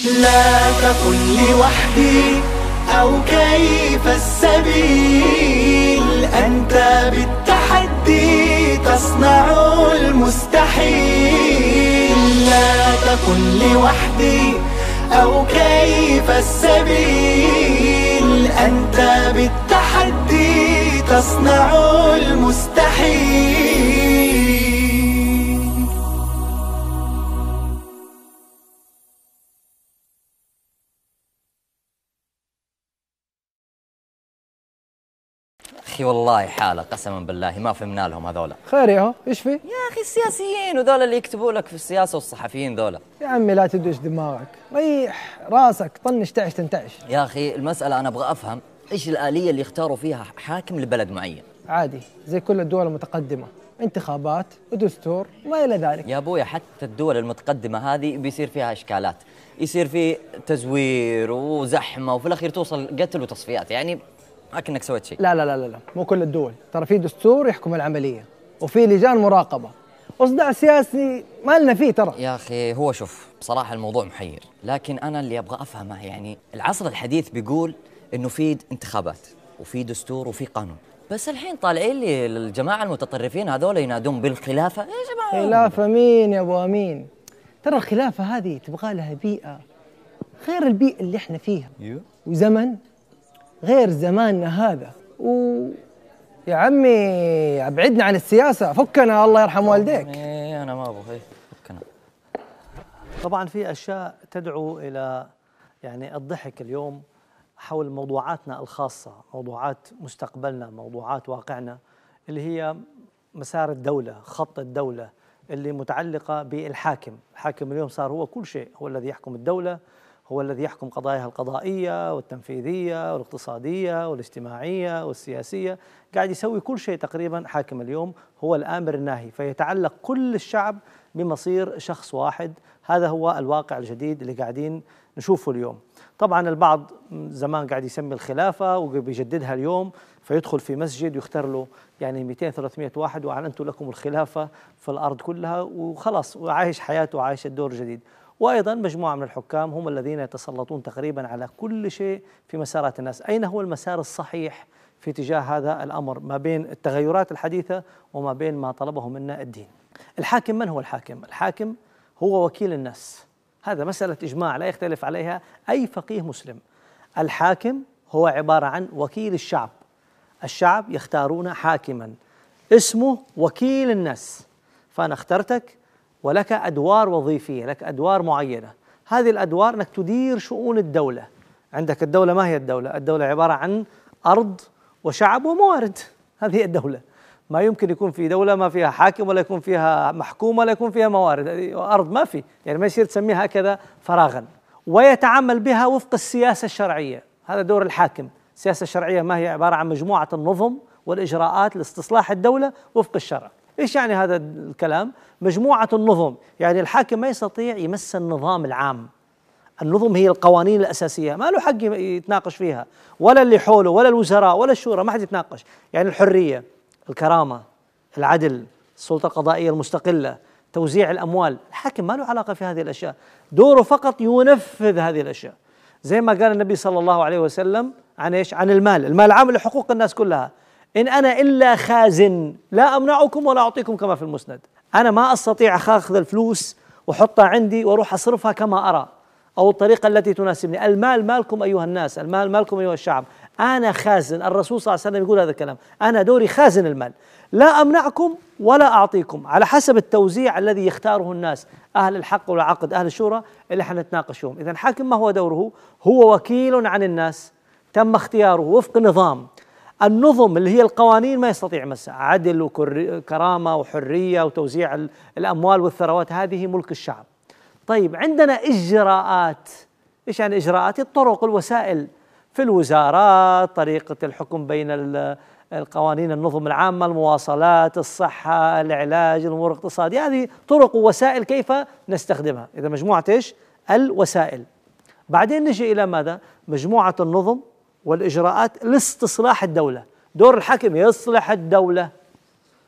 لا تقل لوحدي أو كيف السبيل، أنت بالتحدي تصنع المستحيل. لا تقل لوحدي أو كيف السبيل، أنت بالتحدي تصنع المستحيل. أخي والله حالة قسما بالله ما فهمنا لهم هذولا. خير يا هو، ايش في؟ يا أخي السياسيين وذولا اللي يكتبوا لك في السياسة والصحفيين ذولا. يا عمي لا تدوش دماغك، ريح راسك، طنش تعش تنتعش. يا أخي المسألة أنا أبغى أفهم إيش الآلية اللي يختاروا فيها حاكم لبلد معين. عادي زي كل الدول المتقدمة، انتخابات ودستور وما إلى ذلك. يا أبويا حتى الدول المتقدمة هذه بيصير فيها إشكالات، يصير في تزوير وزحمة وفي الأخير توصل قتل وتصفيات، يعني أكنك سويت شيء. لا لا لا لا، مو كل الدول، ترى في دستور يحكم العملية وفي لجان مراقبة، وصداع سياسي ما لنا فيه ترى. يا أخي هو شوف بصراحة الموضوع محير، لكن أنا اللي أبغى أفهمه يعني العصر الحديث بيقول إنه في انتخابات وفي دستور وفي قانون، بس الحين طالعين لي الجماعة المتطرفين هذول ينادون بالخلافة. إيش يا جماعة؟ خلافة مين يا أبو أمين؟ ترى الخلافة هذه تبغى لها بيئة غير البيئة اللي احنا فيها، وزمن غير زماننا هذا. يا عمي ابعدنا عن السياسة، فكنا الله يرحم والديك. أنا ما أبغى فكنا. طبعا في أشياء تدعو إلى يعني الضحك اليوم حول موضوعاتنا الخاصة، موضوعات مستقبلنا، موضوعات واقعنا، اللي هي مسار الدولة، خط الدولة اللي متعلقة بالحاكم. الحاكم اليوم صار هو كل شيء، هو الذي يحكم الدولة، هو الذي يحكم قضاياها القضائية والتنفيذية والاقتصادية والاجتماعية والسياسية، قاعد يسوي كل شيء تقريبا. حاكم اليوم هو الآمر الناهي، فيتعلق كل الشعب بمصير شخص واحد. هذا هو الواقع الجديد اللي قاعدين نشوفه اليوم. طبعا البعض زمان قاعد يسمي الخلافة وبيجددها اليوم، فيدخل في مسجد ويختار له يعني 200-300 واحد وأعلنت لكم الخلافة في الأرض كلها وخلاص، وعايش حياته وعايش الدور الجديد. وأيضا مجموعة من الحكام هم الذين يتسلطون تقريبا على كل شيء في مسارات الناس. أين هو المسار الصحيح في اتجاه هذا الأمر ما بين التغيرات الحديثة وما بين ما طلبه منا الدين؟ الحاكم من هو الحاكم؟ الحاكم هو وكيل الناس، هذا مسألة إجماع لا يختلف عليها أي فقيه مسلم. الحاكم هو عبارة عن وكيل الشعب، الشعب يختارون حاكما اسمه وكيل الناس، فأنا اخترتك ولك أدوار وظيفية، لك أدوار معينة. هذه الأدوار أنك تدير شؤون الدولة. عندك الدولة، ما هي الدولة؟ الدولة عبارة عن أرض وشعب وموارد، هذه هي الدولة. ما يمكن يكون في دولة ما فيها حاكم ولا يكون فيها محكوم ولا يكون فيها موارد، أرض ما في، يعني ما يصير تسميها هكذا فراغا. ويتعامل بها وفق السياسة الشرعية، هذا دور الحاكم. السياسة الشرعية ما هي؟ عبارة عن مجموعة النظم والإجراءات لاستصلاح الدولة وفق الشرع. إيش يعني هذا الكلام؟ مجموعة النظم، يعني الحاكم ما يستطيع يمس النظام العام. النظم هي القوانين الأساسية، ما له حق يتناقش فيها، ولا اللي حوله ولا الوزراء ولا الشورى، ما حد يتناقش. يعني الحرية، الكرامة، العدل، السلطة القضائية المستقلة، توزيع الأموال، الحاكم ما له علاقة في هذه الأشياء، دوره فقط ينفذ هذه الأشياء. زي ما قال النبي صلى الله عليه وسلم عن إيش؟ عن المال، المال عامل لحقوق الناس كلها. إن أنا إلا خازن لا أمنعكم ولا أعطيكم، كما في المسند. أنا ما أستطيع أخذ الفلوس وحطها عندي وأروح أصرفها كما أرى أو الطريقة التي تناسبني. المال مالكم أيها الناس، المال مالكم أيها الشعب، أنا خازن. الرسول صلى الله عليه وسلم يقول هذا الكلام، أنا دوري خازن المال، لا أمنعكم ولا أعطيكم، على حسب التوزيع الذي يختاره الناس، أهل الحق والعقد، أهل الشورى اللي حنتناقش فيهم. إذن الحاكم ما هو دوره؟ هو وكيل عن الناس، تم اختياره وفق نظام. النظم اللي هي القوانين ما يستطيع يمسها، عدل وكرامة وحرية وتوزيع الأموال والثروات، هذه ملك الشعب. طيب عندنا إجراءات. إيش يعني إجراءات؟ الطرق، الوسائل في الوزارات، طريقة الحكم بين القوانين، النظم العامة، المواصلات، الصحة، العلاج، الأمور الاقتصادية، هذه طرق ووسائل كيف نستخدمها. إذا مجموعة إيش؟ الوسائل. بعدين نجي إلى ماذا؟ مجموعة النظم والإجراءات لاستصلاح الدولة. دور الحاكم يصلح الدولة،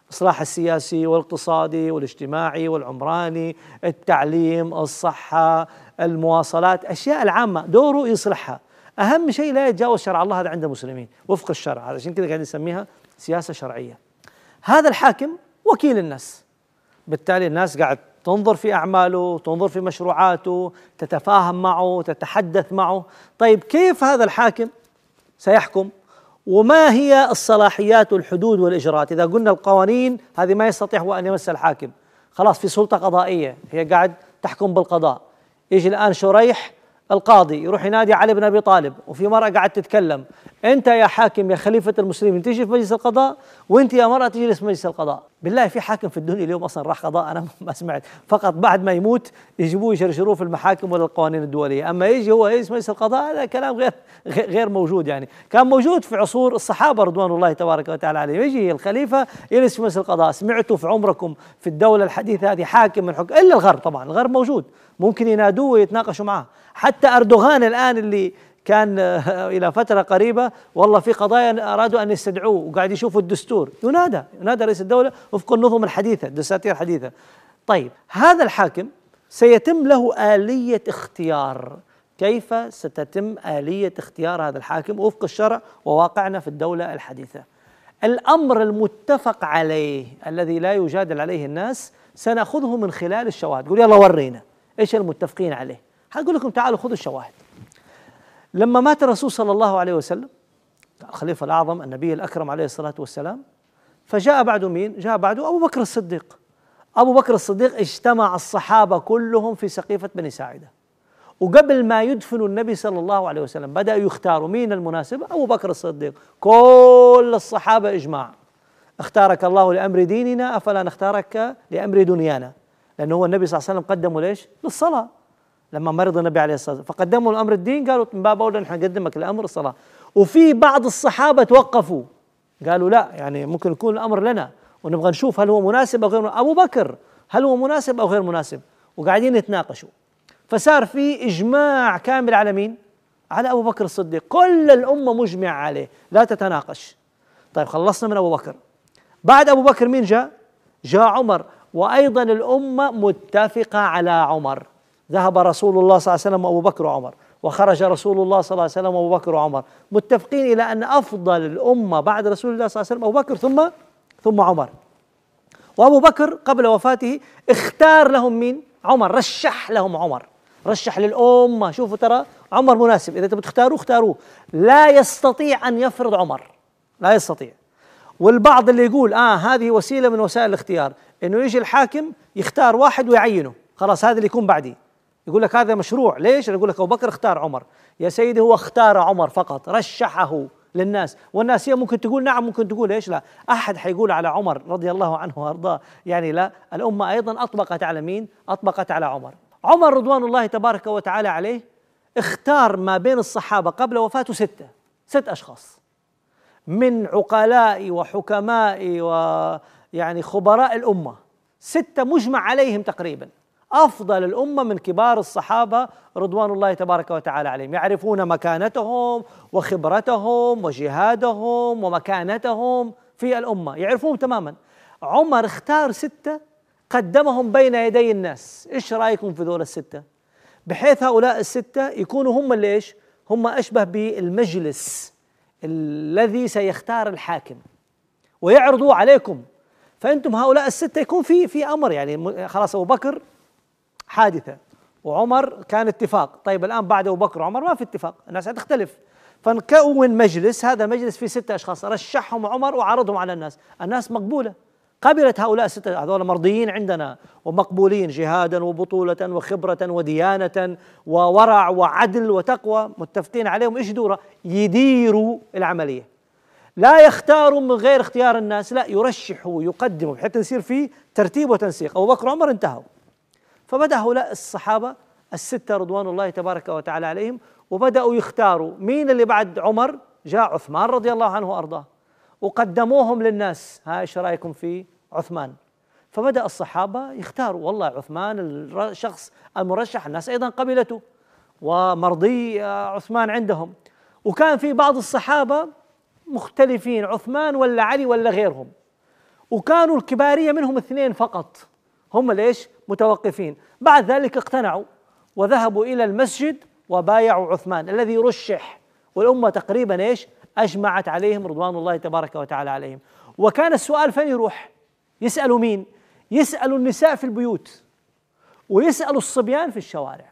الإصلاح السياسي والاقتصادي والاجتماعي والعمراني، التعليم، الصحة، المواصلات، أشياء العامة دوره يصلحها. أهم شيء لا يتجاوز شرع الله، هذا عند المسلمين وفق الشرع، عشان كذا قاعدين نسميها سياسة شرعية. هذا الحاكم وكيل الناس، بالتالي الناس قاعد تنظر في أعماله، تنظر في مشروعاته، تتفاهم معه، تتحدث معه. طيب كيف هذا الحاكم سيحكم؟ وما هي الصلاحيات والحدود والإجراءات؟ إذا قلنا القوانين هذه ما يستطيع هو أن يمس الحاكم، خلاص في سلطة قضائية هي قاعد تحكم بالقضاء. يجي الآن شريح القاضي يروح ينادي علي بن أبي طالب، وفي مرأة قاعد تتكلم، أنت يا حاكم يا خليفة المسلمين تيجي في مجلس القضاء، وأنت يا مرأة تجلس في مجلس القضاء. بالله في حاكم في الدنيا اليوم أصلا راح قضاء؟ أنا ما سمعت، فقط بعد ما يموت يجيبوه يشرشروه في المحاكم ولا القوانين الدولية. أما يجي هو يجلس مجلس القضاء هذا كلام غير موجود. يعني كان موجود في عصور الصحابة رضوان الله تبارك وتعالى عليهم، يجي الخليفة يجلس في مجلس القضاء. سمعتوا في عمركم في الدولة الحديثة هذه حاكم من حكم إلا الغرب؟ طبعا الغرب موجود، ممكن ينادوه ويتناقشوا معه. حتى أردوغان الآن اللي كان إلى فترة قريبة والله في قضايا أرادوا أن يستدعوه وقاعد يشوفوا الدستور، ينادى رئيس الدولة وفق النظم الحديثة، الدساتير الحديثة. طيب هذا الحاكم سيتم له آلية اختيار. كيف ستتم آلية اختيار هذا الحاكم وفق الشرع وواقعنا في الدولة الحديثة؟ الأمر المتفق عليه الذي لا يجادل عليه الناس سنأخذه من خلال الشواهد. قول يلا ورينا إيش المتفقين عليه. هقول لكم تعالوا خذوا الشواهد. لما مات الرسول صلى الله عليه وسلم الخليفة الأعظم النبي الأكرم عليه الصلاة والسلام، فجاء بعده مين؟ جاء بعده أبو بكر الصديق. أبو بكر الصديق اجتمع الصحابة كلهم في سقيفة بني ساعدة، وقبل ما يدفنوا النبي صلى الله عليه وسلم بدأوا يختاروا مين المناسب؟ أبو بكر الصديق. كل الصحابة إجماع، اختارك الله لأمر ديننا أفلا نختارك لأمر دنيانا، لأنه هو النبي صلى الله عليه وسلم قدمه ليش؟ للصلاة. لما مرض النبي عليه الصلاة والسلام فقدموا الأمر الدين، قالوا من باب أولى نحن نقدمك لأمر الصلاة. وفي بعض الصحابة توقفوا قالوا لا، يعني ممكن يكون الأمر لنا ونبغى نشوف هل هو مناسب أو غير مناسب. أبو بكر هل هو مناسب أو غير مناسب؟ وقاعدين يتناقشوا، فصار في إجماع كامل على مين؟ على أبو بكر الصديق، كل الأمة مجمع عليه لا تتناقش. طيب خلصنا من أبو بكر، بعد أبو بكر مين جاء؟ جاء عمر، وأيضا الأمة متفقة على عمر. ذهب رسول الله صلى الله عليه وسلم وأبو بكر وعمر، وخرج رسول الله صلى الله عليه وسلم وأبو بكر وعمر، متفقين إلى أن أفضل الأمة بعد رسول الله صلى الله عليه وسلم أبو بكر ثم عمر. وأبو بكر قبل وفاته اختار لهم مين؟ عمر، رشح لهم عمر، رشح للأمة شوفوا ترى عمر مناسب، إذا تبغوا تختاروه اختاروه، لا يستطيع أن يفرض عمر، لا يستطيع. والبعض اللي يقول هذه وسيلة من وسائل الاختيار، إنه يجي الحاكم يختار واحد ويعينه، خلاص هذا اللي يكون بعدي، يقول لك هذا مشروع. ليش؟ يقول لك أبو بكر اختار عمر. يا سيدي هو اختار عمر فقط، رشحه للناس، والناس هي ممكن تقول نعم ممكن تقول ايش لا، أحد حيقول على عمر رضي الله عنه وأرضاه يعني لا. الأمة أيضا أطبقت على مين؟ أطبقت على عمر. عمر رضوان الله تبارك وتعالى عليه اختار ما بين الصحابة قبل وفاته ست أشخاص من عقلاء وحكماء ويعني خبراء الأمة، 6 مجمع عليهم تقريبا، أفضل الأمة من كبار الصحابة رضوان الله تبارك وتعالى عليهم، يعرفون مكانتهم وخبرتهم وجهادهم ومكانتهم في الأمة، يعرفون تماما. عمر اختار 6 قدمهم بين يدي الناس. إيش رأيكم في ذول ال6؟ بحيث هؤلاء ال6 يكونوا هم اللي إيش؟ هم أشبه بالمجلس الذي سيختار الحاكم ويعرضوا عليكم، فأنتم هؤلاء ال6 يكون في أمر، يعني خلاص أبو بكر حادثة وعمر كان اتفاق، طيب الآن بعد أبو بكر وعمر ما في اتفاق، الناس هتختلف، فنكون مجلس، هذا مجلس فيه 6 أشخاص، رشحهم عمر وعرضهم على الناس مقبولة، قبلت هؤلاء 6 هذول مرضيين عندنا ومقبولين جهادا وبطولة وخبرة وديانة وورع وعدل وتقوى، متفقين عليهم. إيش دوره؟ يديروا العملية، لا يختاروا من غير اختيار الناس، لا يرشحوا يقدموا بحيث يصير في ترتيب وتنسيق. أبو بكر وعمر انتهوا، فبدأ هؤلاء الصحابة ال6 رضوان الله تبارك وتعالى عليهم وبدأوا يختاروا مين اللي بعد عمر. جاء عثمان رضي الله عنه وأرضاه وقدموهم للناس، ايش رايكم في عثمان؟ فبدأ الصحابة يختاروا، والله عثمان الشخص المرشح، الناس أيضا قبلته ومرضي عثمان عندهم. وكان في بعض الصحابة مختلفين، عثمان ولا علي ولا غيرهم، وكانوا الكبارية منهم 2 فقط هم ليش متوقفين. بعد ذلك اقتنعوا وذهبوا إلى المسجد وبايعوا عثمان الذي رشح، والأمة تقريبا ايش أجمعت عليهم رضوان الله تبارك وتعالى عليهم. وكان السؤال فين يروح؟ يسألوا مين؟ يسألوا النساء في البيوت، ويسألوا الصبيان في الشوارع.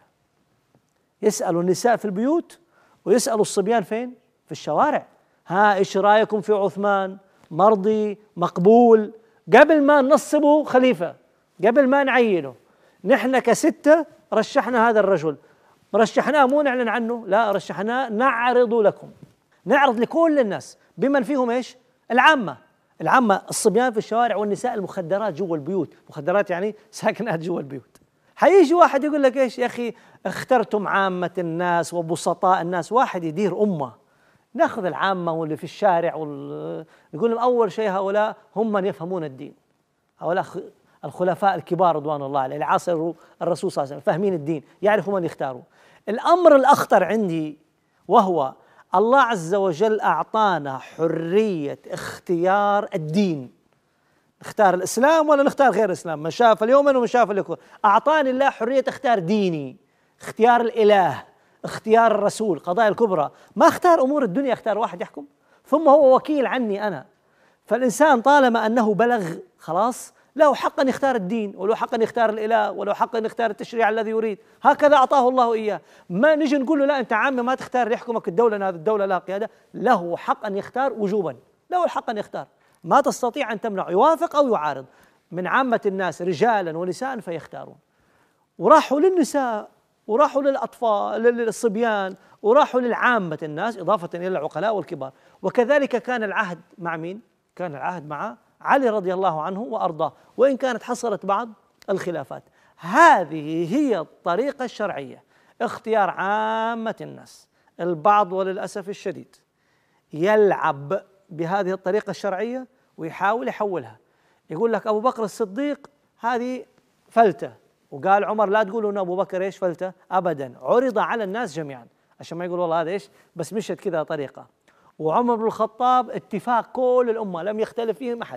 يسألوا النساء في البيوت ويسألوا الصبيان فين؟ في الشوارع. ها إيش رأيكم في عثمان؟ مرضي؟ مقبول؟ قبل ما ننصبه خليفة، قبل ما نعينه، نحن ك6 رشحنا هذا الرجل. رشحناه مو نعلن عنه، لا، رشحناه نعرض لكم، نعرض لكل الناس بمن فيهم ايش؟ العامة الصبيان في الشوارع والنساء المخدرات جوا البيوت، مخدرات يعني ساكنات جوا البيوت. حيجي واحد يقول لك ايش يا اخي اخترتم عامة الناس وبسطاء الناس، واحد يدير أمة ناخذ العامة واللي في الشارع يقول لهم أول شيء هؤلاء هم من يفهمون الدين، هؤلاء الخلفاء الكبار رضوان الله عليهم اللي عاصروا الرسول صلى الله عليه وسلم، فاهمين الدين، يعرفوا من يختاروا. الأمر الأخطر عندي وهو الله عز وجل أعطانا حرية اختيار الدين، نختار الإسلام ولا نختار غير الإسلام، من شاف اليوم ومن شاف اليوم. أعطاني الله حرية اختيار ديني، اختيار الإله، اختيار الرسول، قضايا الكبرى. ما اختار أمور الدنيا، اختار واحد يحكم، ثم هو وكيل عني أنا. فالإنسان طالما أنه بلغ خلاص له حق أن يختار الدين، وله حق أن يختار الإله، وله حق أن يختار التشريع الذي يريد. هكذا أعطاه الله إياه. ما نجي نقول له لا أنت عامي ما تختار يحكمك الدولة، هذه الدولة لها قيادة. له حق أن يختار وجوبا، له الحق أن يختار، ما تستطيع أن تمنع، يوافق أو يعارض. من عامة الناس رجالا ونساء فيختارون، وراحوا للنساء وراحوا للأطفال للصبيان وراحوا للعامة الناس إضافة إلى العقلاء والكبار. وكذلك كان العهد مع مين؟ كان العهد مع علي رضي الله عنه وأرضاه، وإن كانت حصلت بعض الخلافات. هذه هي الطريقة الشرعية، اختيار عامة الناس. البعض وللأسف الشديد يلعب بهذه الطريقة الشرعية ويحاول يحولها، يقول لك أبو بكر الصديق هذه فلتة، وقال عمر لا تقولوا أن أبو بكر إيش فلتة أبدا، عرض على الناس جميعا عشان ما يقول والله هذا إيش بس مشت كذا طريقة. وعمر بن الخطاب اتفاق كل الأمة لم يختلف فيهم أحد.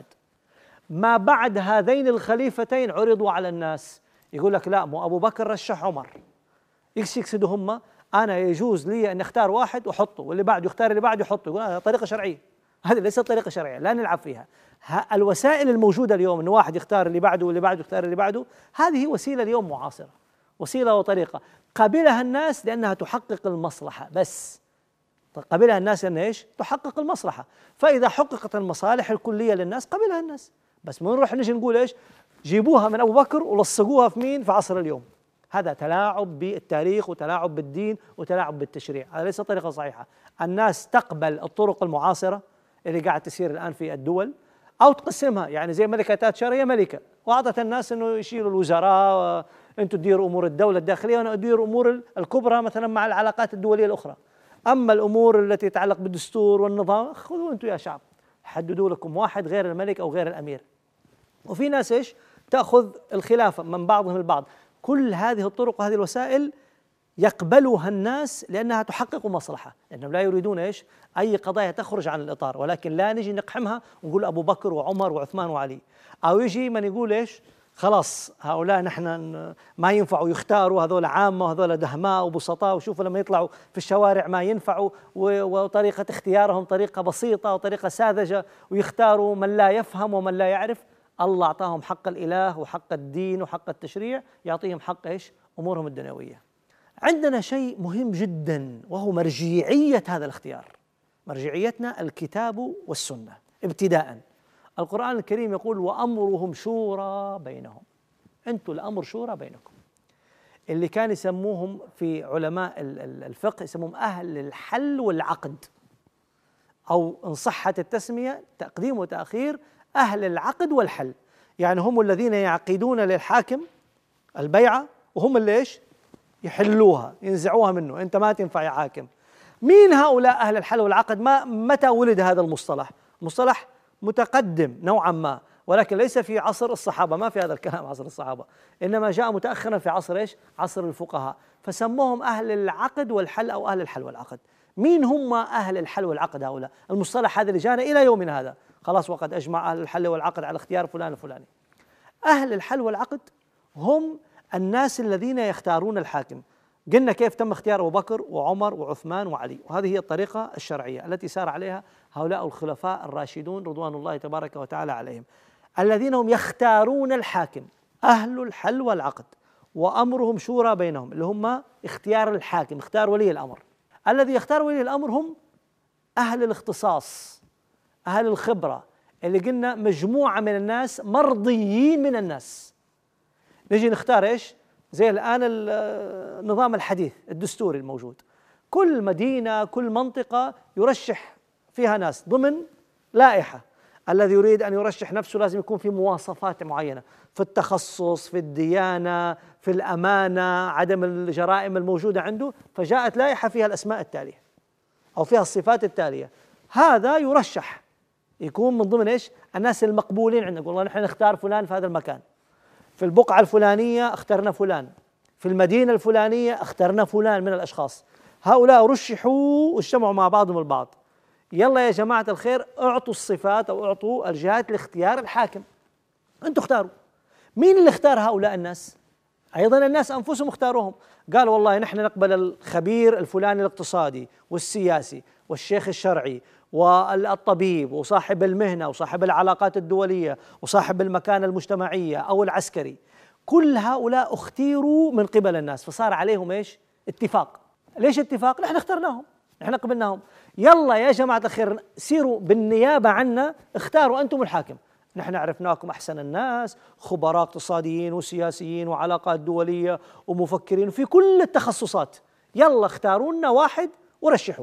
ما بعد هذين الخليفتين عرضوا على الناس، يقول لك لا مو أبو بكر رشح عمر، يقصدوا هم أنا يجوز لي أن أختار واحد وأحطه واللي بعده يختار اللي بعده يحطه، يقول هذا طريقة شرعية. هذه ليست طريقة شرعية لا نلعب فيها. الوسائل الموجودة اليوم أن واحد يختار اللي بعده واللي بعده يختار اللي بعده، هذه وسيلة اليوم معاصرة، وسيلة وطريقة قبلها الناس لأنها تحقق المصلحة بس. قبلها الناس أن إيش؟ تحقق المصلحة. فإذا حققت المصالح الكلية للناس قبلها الناس، بس ما نروح نجي نقول إيش جيبوها من أبو بكر ولصقوها في مين في عصر اليوم. هذا تلاعب بالتاريخ وتلاعب بالدين وتلاعب بالتشريع، هذا ليس طريقة صحيحة. الناس تقبل الطرق المعاصرة اللي قاعد تسير الآن في الدول، أو تقسمها، يعني زي ملكة تاتشر هي ملكة وأعطت الناس أنه يشيلوا الوزراء، أنتم تديروا أمور الدولة الداخلية وأنا أدير أمور الكبرى مثلا مع العلاقات الدولية الأخرى. أما الأمور التي تتعلق بالدستور والنظام خذوا أنتم يا شعب، حددوا لكم واحد غير الملك أو غير الأمير. وفي ناس إيش تأخذ الخلافة من بعضهم البعض. كل هذه الطرق وهذه الوسائل يقبلها الناس لأنها تحقق مصلحة، لأنهم لا يريدون إيش أي قضايا تخرج عن الإطار. ولكن لا نجي نقحمها ونقول أبو بكر وعمر وعثمان وعلي، أو يجي من يقول إيش خلاص هؤلاء نحن ما ينفعوا يختاروا، هذول عامة وهذول دهماء وبسطاء، وشوفوا لما يطلعوا في الشوارع ما ينفعوا، وطريقة اختيارهم طريقة بسيطة وطريقة ساذجة، ويختاروا من لا يفهم ومن لا يعرف. الله أعطاهم حق الإله وحق الدين وحق التشريع، يعطيهم حق إيش أمورهم الدنيوية. عندنا شيء مهم جدا وهو مرجعية هذا الاختيار. مرجعيتنا الكتاب والسنة ابتداءً. القرآن الكريم يقول وأمرهم شورى بينهم. أنتوا الأمر شورى بينكم. اللي كان يسموهم في علماء الفقه يسموهم أهل الحل والعقد، أو إن صحت التسمية تقديم وتأخير أهل العقد والحل. يعني هم الذين يعقدون للحاكم البيعة وهم اللي إيش يحلوها ينزعوها منه، أنت ما تنفع يا حاكم. مين هؤلاء أهل الحل والعقد؟ متى ولد هذا المصطلح؟ مصطلح متقدم نوعا ما، ولكن ليس في عصر الصحابة، ما في هذا الكلام عصر الصحابة، إنما جاء متأخرا في عصر إيش؟ عصر الفقهاء، فسموهم أهل العقد والحل أو أهل الحل والعقد. مين هم أهل الحل والعقد هؤلاء؟ المصطلح هذا اللي جانا إلى يومنا هذا، خلاص وقد أجمع أهل الحل والعقد على اختيار فلان الفلاني. أهل الحل والعقد هم الناس الذين يختارون الحاكم. قلنا كيف تم اختيار أبو بكر وعمر وعثمان وعلي، وهذه هي الطريقة الشرعية التي سار عليها هؤلاء الخلفاء الراشدون رضوان الله تبارك وتعالى عليهم، الذين هم يختارون الحاكم، أهل الحل والعقد، وأمرهم شورى بينهم، اللي هم اختيار الحاكم، اختيار ولي الأمر. الذي يختار ولي الأمر هم أهل الاختصاص، أهل الخبرة، اللي قلنا مجموعة من الناس مرضيين من الناس. نجي نختار إيش؟ زي الآن النظام الحديث الدستوري الموجود، كل مدينة كل منطقة يرشح فيها ناس ضمن لائحة. الذي يريد أن يرشح نفسه لازم يكون في مواصفات معينة في التخصص، في الديانة، في الأمانة، عدم الجرائم الموجودة عنده، فجاءت لائحة فيها الأسماء التالية أو فيها الصفات التالية. هذا يرشح يكون من ضمن إيش؟ الناس المقبولين عندنا. والله نحن نختار فلان في هذا المكان، في البقعة الفلانية اخترنا فلان، في المدينة الفلانية اخترنا فلان من الأشخاص. هؤلاء رشحوا واجتمعوا مع بعضهم البعض. يلا يا جماعة الخير اعطوا الصفات أو اعطوا الجهات لاختيار الحاكم، أنتم اختاروا. مين اللي اختار هؤلاء الناس؟ أيضا الناس أنفسهم اختاروهم، قالوا والله نحن نقبل الخبير الفلاني الاقتصادي والسياسي والشيخ الشرعي والطبيب وصاحب المهنة وصاحب العلاقات الدولية وصاحب المكانة المجتمعية أو العسكري. كل هؤلاء اختيروا من قبل الناس، فصار عليهم إيش؟ اتفاق. ليش اتفاق؟ نحن اخترناهم، نحن قبلناهم. يلا يا جماعة الخير سيروا بالنيابة عنا، اختاروا أنتم الحاكم. نحن عرفناكم أحسن الناس، خبراء اقتصاديين وسياسيين وعلاقات دولية ومفكرين في كل التخصصات، يلا اختاروا لنا واحد ورشحوا.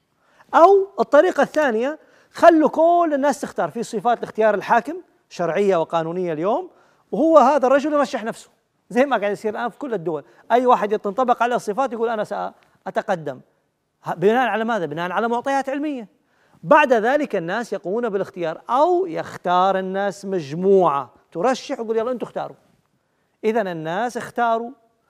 أو الطريقة الثانية، خلوا كل الناس تختار في صفات لاختيار الحاكم شرعية وقانونية اليوم، وهو هذا الرجل يرشح نفسه زي ما قاعد يصير الآن في كل الدول. أي واحد تنطبق عليه الصفات يقول أنا سأتقدم. بناء على ماذا؟ بناء على معطيات علمية. بعد ذلك الناس يقومون بالاختيار، أو يختار الناس مجموعة ترشح ويقول يلا أنتم اختاروا. إذن الناس اختاروا،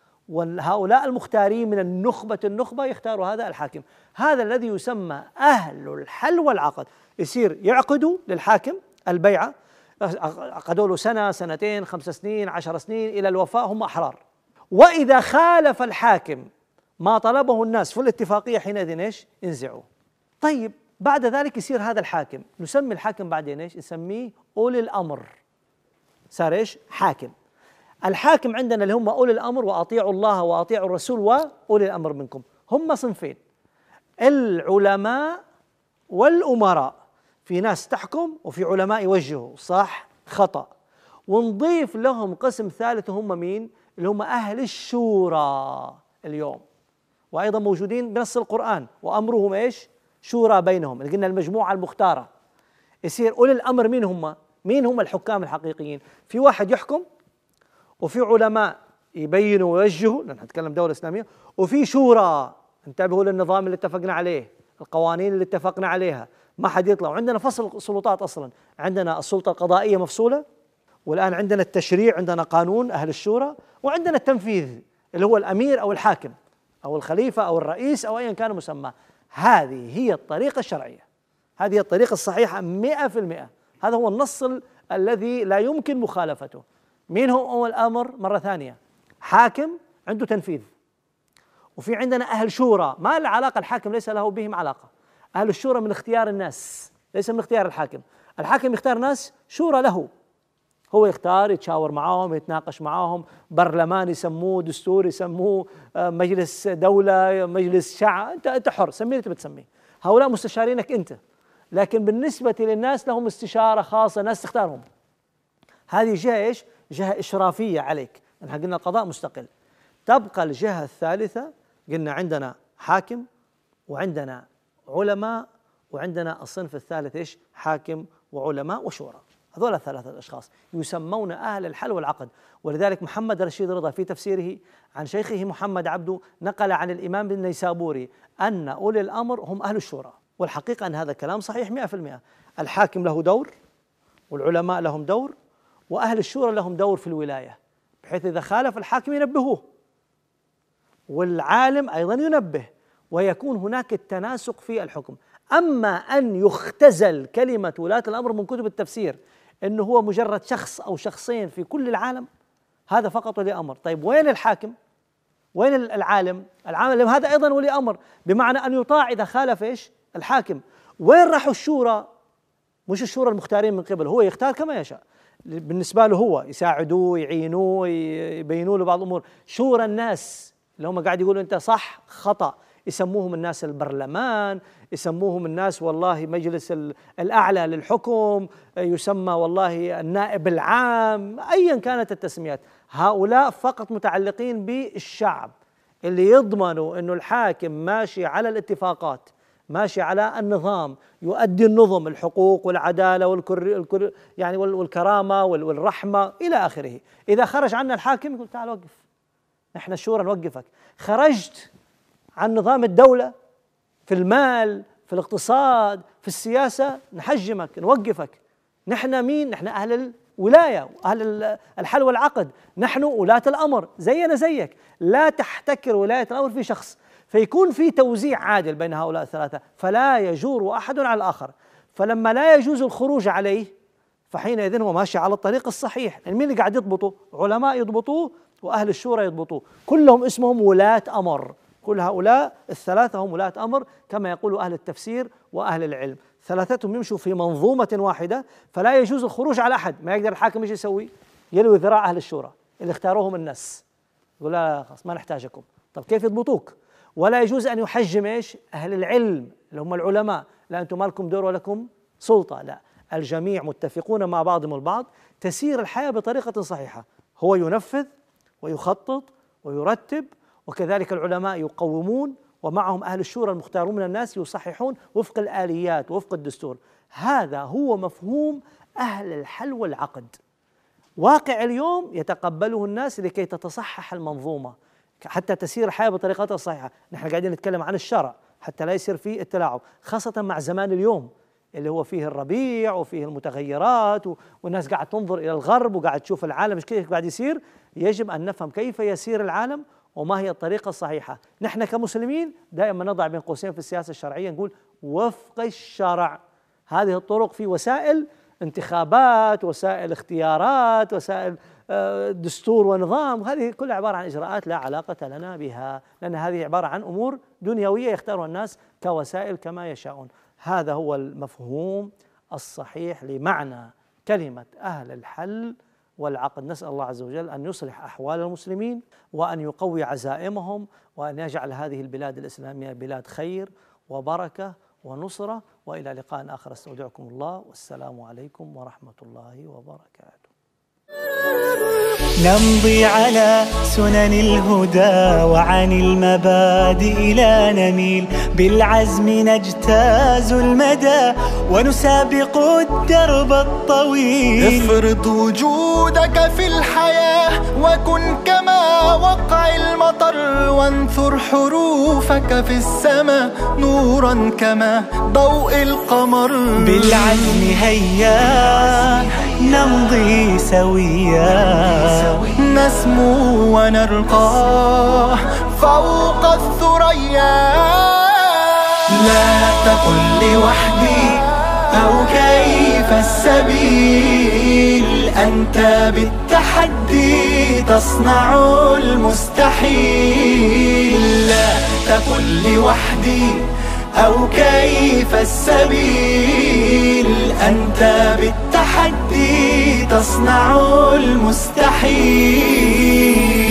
وهؤلاء المختارين من النخبة يختاروا هذا الحاكم. هذا الذي يسمى أهل الحل والعقد. يصير يعقدوا للحاكم البيعة، عقدوا له سنة، سنتين، 5 سنين، 10 سنين إلى الوفاة، هم أحرار. وإذا خالف الحاكم ما طلبه الناس في الاتفاقية حينئذ ايش؟ ينزعوا. طيب بعد ذلك يصير هذا الحاكم، نسمي الحاكم بعدين ايش؟ نسميه أولي الأمر. صار ايش؟ حاكم. الحاكم عندنا اللي هم أولي الأمر، وأطيعوا الله وأطيعوا الرسول وأولي الأمر منكم، هم صنفين: العلماء والأمراء. في ناس تحكم وفي علماء يوجهوا صح خطأ، ونضيف لهم قسم ثالث هم مين؟ اللي هم أهل الشورى اليوم، وأيضا موجودين بنص القرآن، وأمرهم إيش؟ شورى بينهم، اللي قلنا المجموعة المختارة. يصير أولي الأمر مين هم؟ مين هم الحكام الحقيقيين؟ في واحد يحكم، وفي علماء يبينوا ويوجهوا، لأن نتكلم دولة إسلامية، وفي شورى انتبهوا للنظام اللي اتفقنا عليه، القوانين اللي اتفقنا عليها، ما حد يطلع. وعندنا فصل سلطات أصلا، عندنا السلطة القضائية مفصولة، والآن عندنا التشريع، عندنا قانون أهل الشورى، وعندنا التنفيذ اللي هو الأمير أو الحاكم أو الخليفة أو الرئيس أو أيا كان مسماه. هذه هي الطريقة الشرعية، هذه هي الطريقة الصحيحة 100%. هذا هو النص الذي لا يمكن مخالفته. مين هو أول الأمر؟ مرة ثانية، حاكم عنده تنفيذ، وفي عندنا أهل شورى. ما العلاقة؟ الحاكم ليس له بهم علاقة. أهل الشورى من اختيار الناس، ليس من اختيار الحاكم. الحاكم يختار ناس شورى له، هو يختار، يتشاور معاهم، يتناقش معاهم، برلمان يسموه، دستور يسموه، مجلس دولة، مجلس شعب، أنت حر، سميه اللي تبي تسميه. هؤلاء مستشارينك أنت، لكن بالنسبة للناس لهم استشارة خاصة، ناس تختارهم. هذه جهة إيش؟ جهة إشرافية عليك. نحن قلنا القضاء مستقل. تبقى الجهة الثالثة، قلنا عندنا حاكم وعندنا علماء وعندنا الصنف الثالث إيش؟ حاكم وعلماء وشورى. هذول الثلاثة الأشخاص يسمون أهل الحل والعقد. ولذلك محمد رشيد رضا في تفسيره عن شيخه محمد عبده نقل عن الإمام النيسابوري أن أولي الأمر هم أهل الشورى، والحقيقة أن هذا كلام صحيح 100%. الحاكم له دور، والعلماء لهم دور، وأهل الشورى لهم دور في الولاية، بحيث إذا خالف الحاكم ينبهوه، والعالم أيضا ينبه، ويكون هناك التناسق في الحكم. أما أن يختزل كلمة ولاة الأمر من كتب التفسير أنه هو مجرد شخص أو شخصين في كل العالم، هذا فقط ولي أمر. طيب وين الحاكم؟ وين العالم؟ العالم هذا أيضا ولي أمر، بمعنى أن يطاع إذا خالف إيش؟ الحاكم. وين راحوا الشورى؟ مش الشورى المختارين من قبل، هو يختار كما يشاء بالنسبة له، هو يساعدوه يعينوه يبينوا له بعض الأمور. شورى الناس اللي هم قاعد يقولوا أنت صح خطأ، يسموهم الناس البرلمان، يسموهم الناس والله مجلس الأعلى للحكم، يسمى والله النائب العام، أيا كانت التسميات. هؤلاء فقط متعلقين بالشعب اللي يضمنوا أنه الحاكم ماشي على الاتفاقات، ماشي على النظام، يؤدي النظم، الحقوق والعدالة والكرامة والرحمة إلى آخره. إذا خرج عنا الحاكم يقول تعال وقف، نحن الشورى نوقفك. خرجت عن نظام الدولة في المال، في الاقتصاد، في السياسة، نحجمك، نوقفك. نحن مين؟ نحن أهل الولاية وأهل الحل والعقد، نحن ولاة الأمر زينا زيك، لا تحتكر ولاية الأمر في شخص. فيكون في توزيع عادل بين هؤلاء الثلاثة، فلا يجور أحد على الآخر. فلما لا يجوز الخروج عليه فحينئذ هو ماشي على الطريق الصحيح. يعني مين اللي قاعد يضبطه؟ علماء يضبطوه وأهل الشورى يضبطوه، كلهم اسمهم ولاة أمر. كل هؤلاء الثلاثة هم ولاة أمر كما يقول أهل التفسير وأهل العلم، ثلاثتهم يمشوا في منظومة واحدة، فلا يجوز الخروج على أحد. ما يقدر الحاكم ايش يسوي؟ يلوي ذراع أهل الشورى اللي اختاروهم الناس، يقول لا خلاص ما نحتاجكم. طب كيف يضبطوك؟ ولا يجوز أن يحجم ايش؟ أهل العلم اللي هم العلماء، لا أنتم ما لكم دور ولكم سلطة، لا، الجميع متفقون مع بعضهم البعض، تسير الحياة بطريقة صحيحة. هو ينفذ ويخطط ويرتب، وكذلك العلماء يقومون، ومعهم أهل الشورى المختارون من الناس يصححون وفق الآليات وفق الدستور. هذا هو مفهوم أهل الحل والعقد. واقع اليوم يتقبله الناس لكي تتصحح المنظومة، حتى تسير الحياة بطريقتها الصحيحة. نحن قاعدين نتكلم عن الشرع حتى لا يصير فيه التلاعب، خاصة مع زمان اليوم اللي هو فيه الربيع وفيه المتغيرات والناس قاعد تنظر إلى الغرب وقاعد تشوف العالم مش كيف قاعد يصير. يجب أن نفهم كيف يسير العالم وما هي الطريقة الصحيحة. نحن كمسلمين دائما نضع بين قوسين في السياسة الشرعية نقول وفق الشرع. هذه الطرق في وسائل انتخابات، وسائل اختيارات، وسائل دستور ونظام، هذه كلها عبارة عن إجراءات لا علاقة لنا بها، لأن هذه عبارة عن أمور دنيوية يختارها الناس كوسائل كما يشاءون. هذا هو المفهوم الصحيح لمعنى كلمة أهل الحل والعقد. نسأل الله عز وجل أن يصلح أحوال المسلمين، وأن يقوي عزائمهم، وأن يجعل هذه البلاد الإسلامية بلاد خير وبركة ونصرة. وإلى لقاء آخر، استودعكم الله، والسلام عليكم ورحمة الله وبركاته. نمضي على سنن الهدى وعن المبادئ لا نميل، بالعزم نجتاز المدى ونسابق الدرب الطويل. افرض وجودك في الحياة وكن كما وقع المطر، وانثر حروفك في السماء نورا كما ضوء القمر. بالعزم هيا نمضي سويا، نسمو ونرقى فوق الثريا. لا تقل لوحدي أو كيف السبيل، أنت بالتحدي تصنع المستحيل. لا تقل لوحدي أو كيف السبيل، أنت بالتحدي تصنع المستحيل.